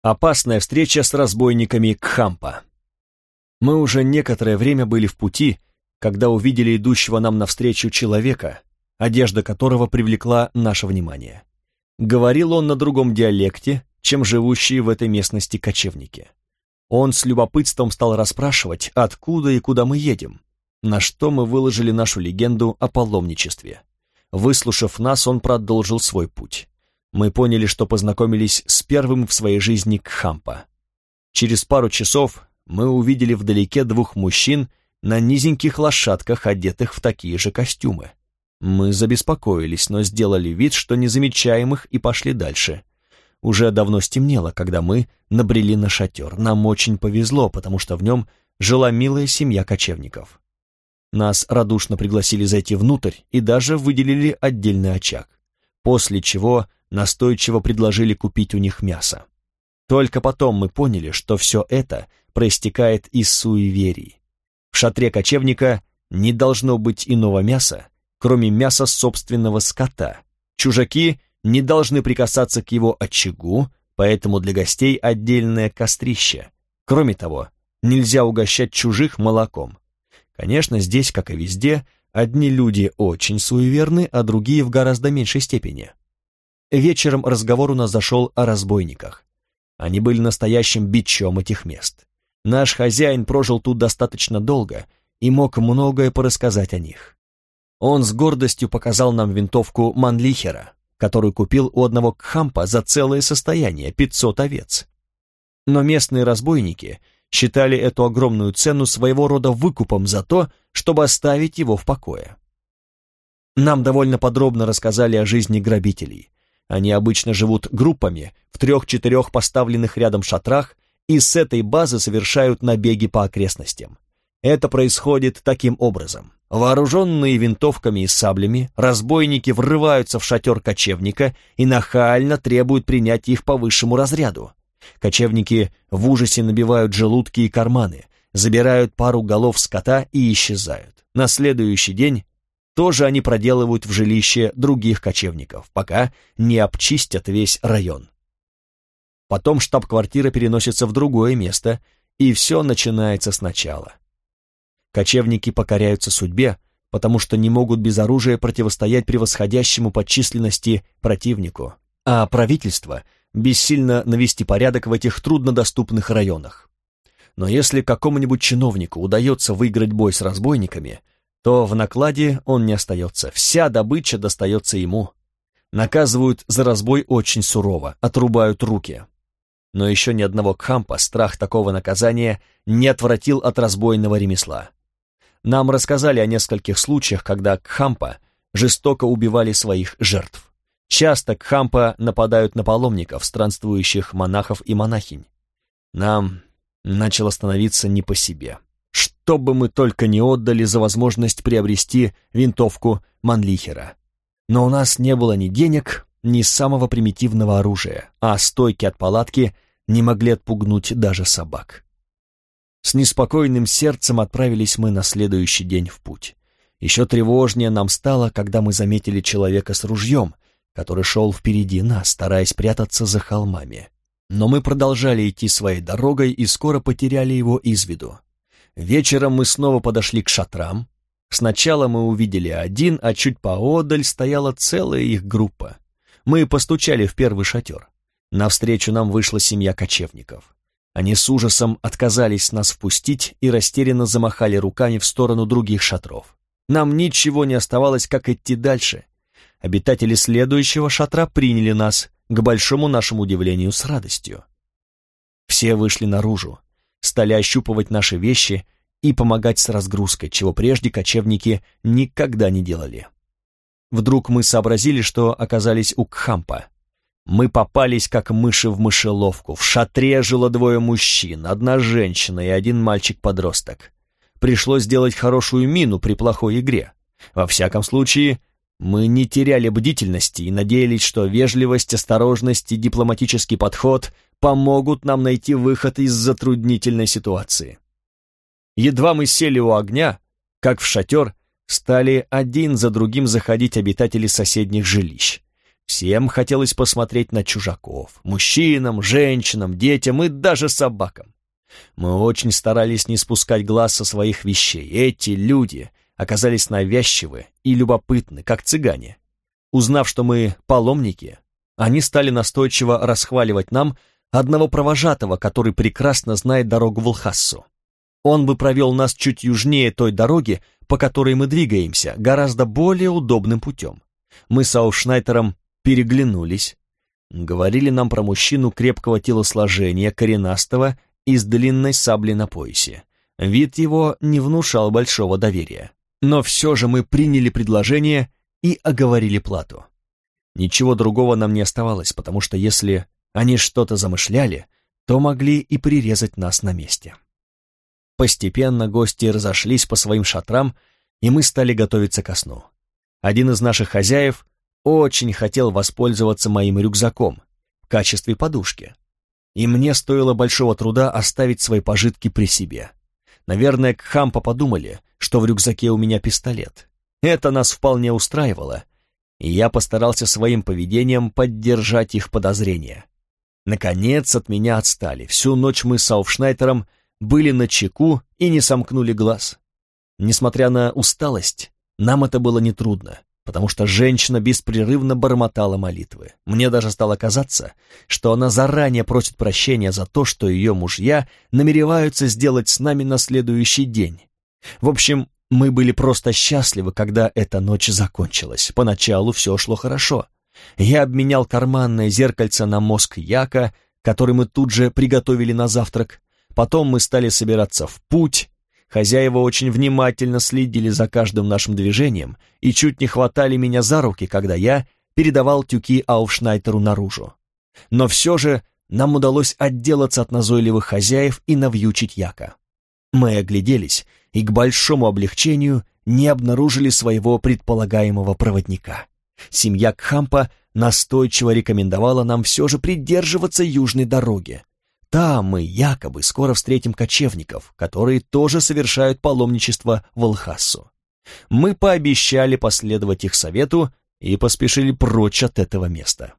Опасная встреча с разбойниками Кхампа. Мы уже некоторое время были в пути, когда увидели идущего нам навстречу человека, одежда которого привлекла наше внимание. Говорил он на другом диалекте, чем живущие в этой местности кочевники. Он с любопытством стал расспрашивать, откуда и куда мы едем, на что мы выложили нашу легенду о паломничестве. Выслушав нас, он продолжил свой путь. Мы поняли, что познакомились с первым в своей жизни Кхампа. Через пару часов мы увидели вдалеке двух мужчин на низеньких лошадках, одетых в такие же костюмы. Мы забеспокоились, но сделали вид, что не замечаем их, и пошли дальше. Уже давно стемнело, когда мы набрели на шатер. Нам очень повезло, потому что в нем жила милая семья кочевников. Нас радушно пригласили зайти внутрь и даже выделили отдельный очаг, после чего настойчиво предложили купить у них мясо. Только потом мы поняли, что все это проистекает из суеверий. В шатре кочевника не должно быть иного мяса, кроме мяса собственного скота. Чужаки не должны прикасаться к его очагу, поэтому для гостей отдельное кострище. Кроме того, нельзя угощать чужих молоком. Конечно, здесь, как и везде, одни люди очень суеверны, а другие в гораздо меньшей степени. Вечером разговор у нас зашел о разбойниках. Они были настоящим бичом этих мест. Наш хозяин прожил тут достаточно долго и мог многое порассказать о них. Он с гордостью показал нам винтовку Манлихера, которую купил у одного Кхампа за целое состояние, 500 овец. Но местные разбойники считали эту огромную цену своего рода выкупом за то, чтобы оставить его в покое. Нам довольно подробно рассказали о жизни грабителей. Они обычно живут группами в 3-4 поставленных рядом шатрах и с этой базы совершают набеги по окрестностям. Это происходит таким образом. Вооруженные винтовками и саблями, разбойники врываются в шатер кочевника и нахально требуют принять их по высшему разряду. Кочевники в ужасе набивают желудки и карманы, забирают пару голов скота и исчезают. На следующий день тоже они проделывают в жилище других кочевников, пока не обчистят весь район. Потом штаб-квартира переносится в другое место, и все начинается сначала. Кочевники покоряются судьбе, потому что не могут без оружия противостоять превосходящему по численности противнику, а правительство бессильно навести порядок в этих труднодоступных районах. Но если какому-нибудь чиновнику удается выиграть бой с разбойниками, то в накладе он не остается, вся добыча достается ему. Наказывают за разбой очень сурово, отрубают руки. Но еще ни одного Кхампа страх такого наказания не отвратил от разбойного ремесла. Нам рассказали о нескольких случаях, когда Кхампа жестоко убивали своих жертв. Часто Кхампа нападают на паломников, странствующих монахов и монахинь. Нам начало становиться не по себе. Что бы мы только не отдали за возможность приобрести винтовку Манлихера. Но у нас не было ни денег, ни самого примитивного оружия, а стойки от палатки не могли отпугнуть даже собак. С неспокойным сердцем отправились мы на следующий день в путь. Еще тревожнее нам стало, когда мы заметили человека с ружьем, который шел впереди нас, стараясь прятаться за холмами. Но мы продолжали идти своей дорогой и скоро потеряли его из виду. Вечером мы снова подошли к шатрам. Сначала мы увидели один, а чуть поодаль стояла целая их группа. Мы постучали в первый шатер. Навстречу нам вышла семья кочевников. Они с ужасом отказались нас впустить и растерянно замахали руками в сторону других шатров. Нам ничего не оставалось, как идти дальше. Обитатели следующего шатра приняли нас, к большому нашему удивлению, с радостью. Все вышли наружу, стали ощупывать наши вещи и помогать с разгрузкой, чего прежде кочевники никогда не делали. Вдруг мы сообразили, что оказались у Кхампа. Мы попались, как мыши в мышеловку. В шатре жило 2 мужчин, 1 женщина и 1 мальчик-подросток. Пришлось делать хорошую мину при плохой игре. Во всяком случае, мы не теряли бдительности и надеялись, что вежливость, осторожность и дипломатический подход помогут нам найти выход из затруднительной ситуации. Едва мы сели у огня, как в шатер стали один за другим заходить обитатели соседних жилищ. Всем хотелось посмотреть на чужаков, мужчинам, женщинам, детям и даже собакам. Мы очень старались не спускать глаз со своих вещей. Эти люди оказались навязчивы и любопытны, как цыгане. Узнав, что мы паломники, они стали настойчиво расхваливать нам одного провожатого, который прекрасно знает дорогу в Лхасу. Он бы провел нас чуть южнее той дороги, по которой мы двигаемся, гораздо более удобным путем. Мы с Ауфшнайтером переглянулись. Говорили нам про мужчину крепкого телосложения, коренастого и с длинной саблей на поясе. Вид его не внушал большого доверия. Но все же мы приняли предложение и оговорили плату. Ничего другого нам не оставалось, потому что если они что-то замышляли, то могли и прирезать нас на месте. Постепенно гости разошлись по своим шатрам, и мы стали готовиться ко сну. Один из наших хозяев очень хотел воспользоваться моим рюкзаком в качестве подушки, и мне стоило большого труда оставить свои пожитки при себе. Наверное, Кхампа подумали, что в рюкзаке у меня пистолет. Это нас вполне устраивало, и я постарался своим поведением поддержать их подозрения. Наконец от меня отстали. Всю ночь мы с Ауфшнайтером были начеку и не сомкнули глаз. Несмотря на усталость, нам это было нетрудно, потому что женщина беспрерывно бормотала молитвы. Мне даже стало казаться, что она заранее просит прощения за то, что ее мужья намереваются сделать с нами на следующий день. В общем, мы были просто счастливы, когда эта ночь закончилась. Поначалу все шло хорошо. Я обменял карманное зеркальце на мозг яка, который мы тут же приготовили на завтрак. Потом мы стали собираться в путь. Хозяева очень внимательно следили за каждым нашим движением и чуть не хватали меня за руки, когда я передавал тюки Ауфшнайтеру наружу. Но все же нам удалось отделаться от назойливых хозяев и навьючить яка. Мы огляделись и к большому облегчению не обнаружили своего предполагаемого проводника. Семья Кхампа настойчиво рекомендовала нам все же придерживаться южной дороги. Там мы якобы скоро встретим кочевников, которые тоже совершают паломничество в Лхасу. Мы пообещали последовать их совету и поспешили прочь от этого места.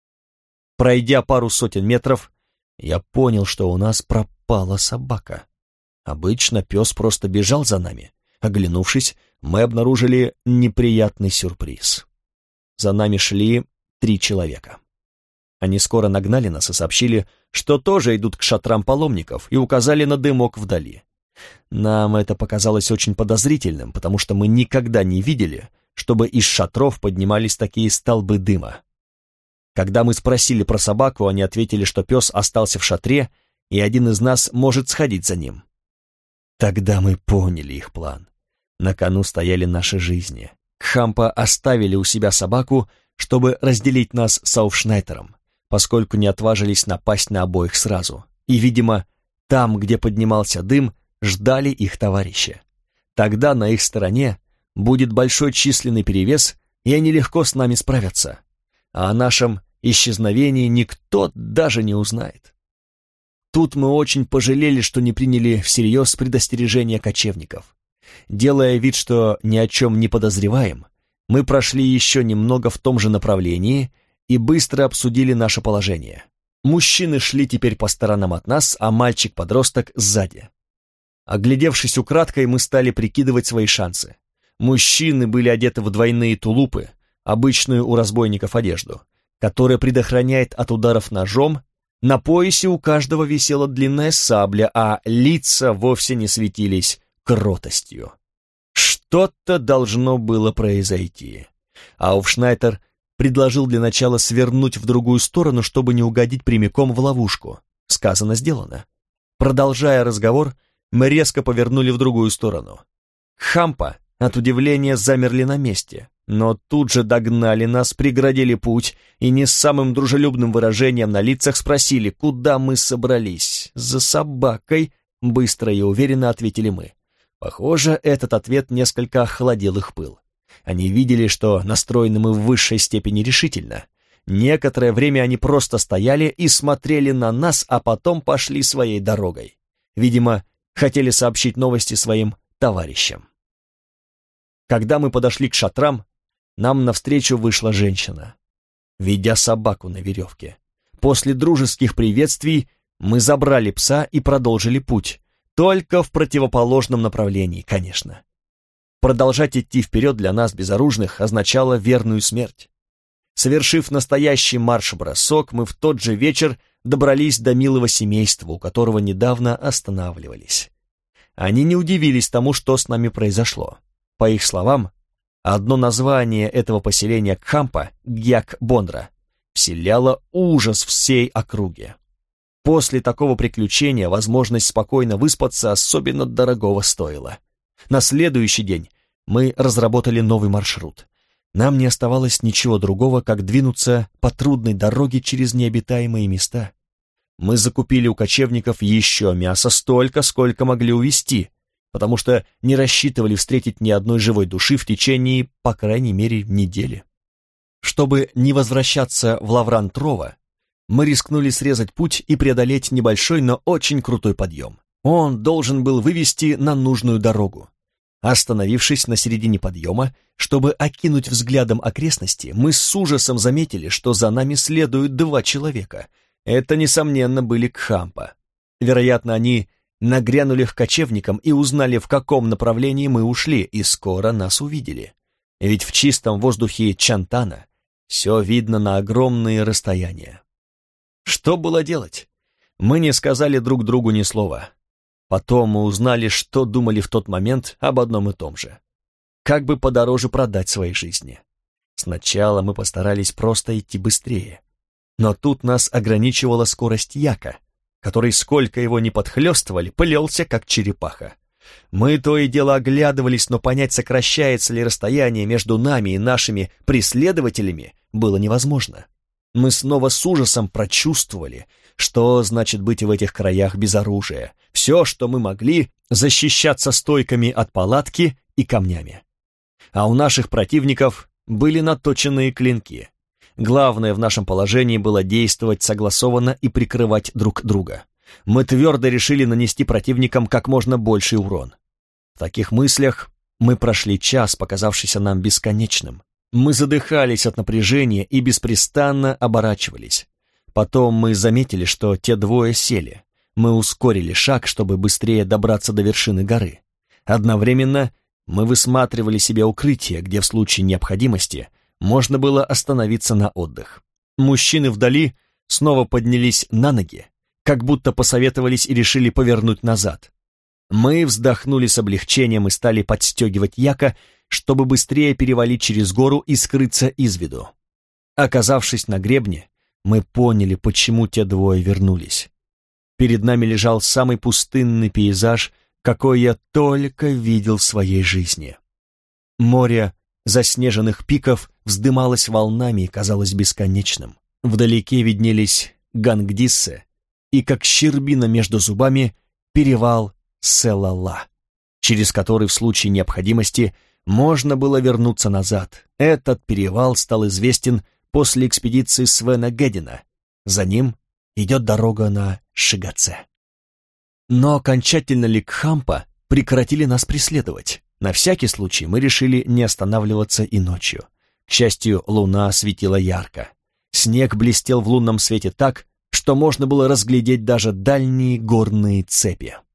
Пройдя пару сотен метров, я понял, что у нас пропала собака. Обычно пес просто бежал за нами. Оглянувшись, мы обнаружили неприятный сюрприз. За нами шли 3 человека. Они скоро нагнали нас и сообщили, что тоже идут к шатрам паломников, и указали на дымок вдали. Нам это показалось очень подозрительным, потому что мы никогда не видели, чтобы из шатров поднимались такие столбы дыма. Когда мы спросили про собаку, они ответили, что пес остался в шатре, и один из нас может сходить за ним. Тогда мы поняли их план. На кону стояли наши жизни. Кхампа оставили у себя собаку, чтобы разделить нас с Ауфшнайтером, поскольку не отважились напасть на обоих сразу. И, видимо, там, где поднимался дым, ждали их товарища. Тогда на их стороне будет большой численный перевес, и они легко с нами справятся. А о нашем исчезновении никто даже не узнает. Тут мы очень пожалели, что не приняли всерьез предостережения кочевников. Делая вид, что ни о чем не подозреваем, мы прошли еще немного в том же направлении и быстро обсудили наше положение. Мужчины шли теперь по сторонам от нас, а мальчик-подросток сзади. Оглядевшись украдкой, мы стали прикидывать свои шансы. Мужчины были одеты в двойные тулупы, обычную у разбойников одежду, которая предохраняет от ударов ножом. На поясе у каждого висела длинная сабля, а лица вовсе не светились кротостью. Что-то должно было произойти. Ауфшнайтер предложил для начала свернуть в другую сторону, чтобы не угодить прямиком в ловушку. Сказано, сделано. Продолжая разговор, мы резко повернули в другую сторону. Кхампа от удивления замерли на месте, но тут же догнали нас, преградили путь и не с самым дружелюбным выражением на лицах спросили, куда мы собрались. «За собакой», — быстро и уверенно ответили мы. Похоже, этот ответ несколько охладил их пыл. Они видели, что настроены мы в высшей степени решительно. Некоторое время они просто стояли и смотрели на нас, а потом пошли своей дорогой. Видимо, хотели сообщить новости своим товарищам. Когда мы подошли к шатрам, нам навстречу вышла женщина. ведя собаку на веревке. После дружеских приветствий мы забрали пса и продолжили путь, только в противоположном направлении, конечно. Продолжать идти вперед для нас, безоружных, означало верную смерть. Совершив настоящий марш-бросок, мы в тот же вечер добрались до милого семейства, у которого недавно останавливались. Они не удивились тому, что с нами произошло. По их словам, одно название этого поселения Кхампа, Гьяк-Бондра, вселяло ужас всей округе. После такого приключения возможность спокойно выспаться особенно дорогого стоила. На следующий день мы разработали новый маршрут. Нам не оставалось ничего другого, как двинуться по трудной дороге через необитаемые места. Мы закупили у кочевников еще мяса столько, сколько могли увезти, потому что не рассчитывали встретить ни одной живой души в течение, по крайней мере, недели. Чтобы не возвращаться в Лавран-Трова, мы рискнули срезать путь и преодолеть небольшой, но очень крутой подъем. Он должен был вывести на нужную дорогу. Остановившись на середине подъема, чтобы окинуть взглядом окрестности, мы с ужасом заметили, что за нами следуют 2 человека. Это, несомненно, были Кхампа. Вероятно, они нагрянули к кочевникам и узнали, в каком направлении мы ушли, и скоро нас увидели. Ведь в чистом воздухе Чантана все видно на огромные расстояния. Что было делать? Мы не сказали друг другу ни слова. Потом мы узнали, что думали в тот момент об одном и том же. Как бы подороже продать свои жизни. Сначала мы постарались просто идти быстрее. Но тут нас ограничивала скорость яка, который, сколько его ни подхлёстывали, плелся как черепаха. Мы то и дело оглядывались, но понять, сокращается ли расстояние между нами и нашими преследователями, было невозможно. Мы снова с ужасом прочувствовали, что значит быть в этих краях без оружия. Все, что мы могли, защищаться стойками от палатки и камнями. А у наших противников были наточенные клинки. Главное в нашем положении было действовать согласованно и прикрывать друг друга. Мы твердо решили нанести противникам как можно больший урон. В таких мыслях мы прошли час, показавшийся нам бесконечным. Мы задыхались от напряжения и беспрестанно оборачивались. Потом мы заметили, что те 2 сели. Мы ускорили шаг, чтобы быстрее добраться до вершины горы. Одновременно мы высматривали себе укрытие, где в случае необходимости можно было остановиться на отдых. Мужчины вдали снова поднялись на ноги, как будто посоветовались и решили повернуть назад. Мы вздохнули с облегчением и стали подстегивать яка, чтобы быстрее перевалить через гору и скрыться из виду. Оказавшись на гребне, мы поняли, почему те 2 вернулись. Перед нами лежал самый пустынный пейзаж, какой я только видел в своей жизни. Море заснеженных пиков вздымалось волнами и казалось бесконечным. Вдалеке виднелись Гангдиссе и, как щербина между зубами, перевал Селала, через который в случае необходимости можно было вернуться назад. Этот перевал стал известен после экспедиции Свена Гедина. За ним идет дорога на Шигаце. Но окончательно ли Кхампа прекратили нас преследовать? На всякий случай мы решили не останавливаться и ночью. К счастью, луна светила ярко. Снег блестел в лунном свете так, что можно было разглядеть даже дальние горные цепи.